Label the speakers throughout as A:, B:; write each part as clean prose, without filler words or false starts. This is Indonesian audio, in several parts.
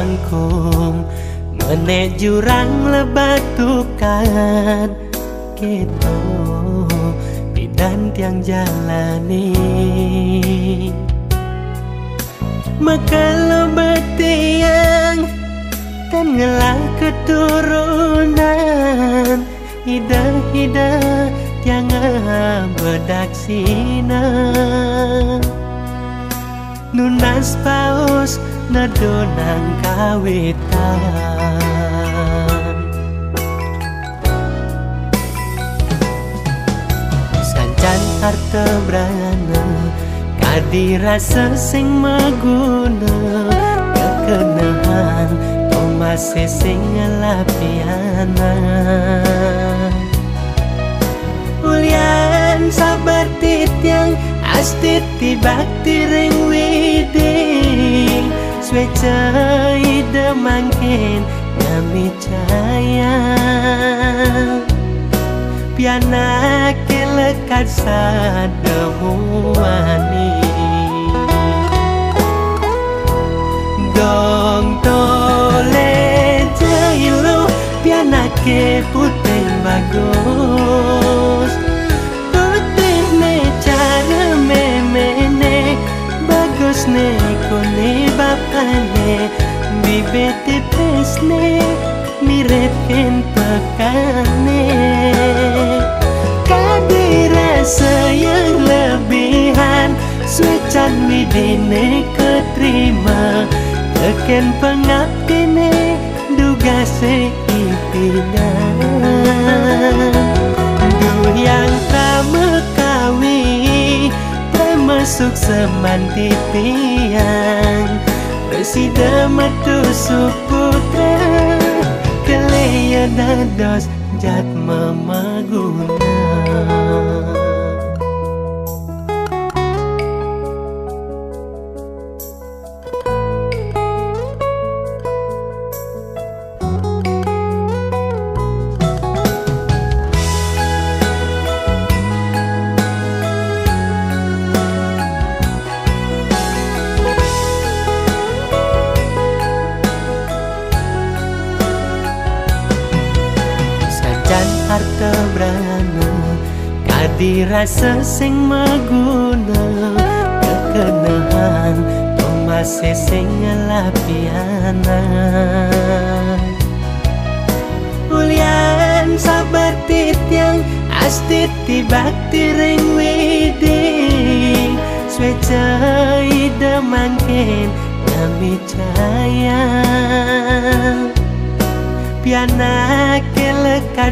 A: bangkum menek jurang lebatukan gitu bidan tiang jalani maka lo betiang dan ngelah keturunan hidah-hidah tiang bedak sina nunas paus nadonang kawitan sancan harta brana kadirasa sing maguna kekenahan tomase sing ngelapiana ulian sabar titiang astiti bakti ring widing swecai ide mangkin ngami caya piana kelekat sademuani dong tole jailu piana ke putih bagus putih ne cara memene bagus ne kone bapane bibete pesne mirip ken pekane kadirasa yang lebihan suecan midine keterima teken pengabdine duga seipinan duh yang pramekawi pramasuk semanti tiang presida matu suputra keleya dados jat memaguna harta brana kadirasa sing maguna kekenahan tomase sing ngelapiana ulian sabar titiang astiti bakti ring widing swecai ide mangkin ngami caya piana kelekat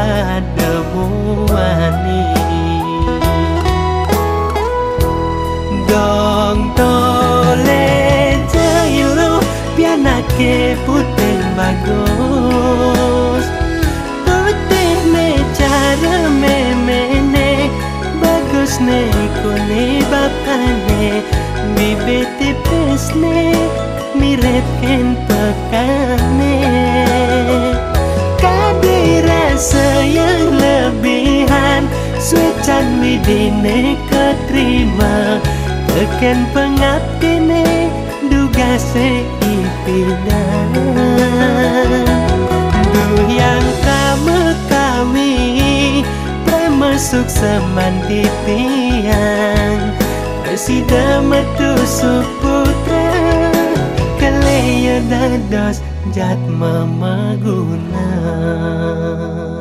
A: sademuani dong tole jailu piana ke putih bagus putih ne cara memene bagus ne kone bapane bibete pesne mirip ken pekane kadirasa yang lebihan suecan midine keterima teken pengabdine duga seipinan duh yang pramekawi pramasuk semanti tiang presida matu suputra keleya dados jat memaguna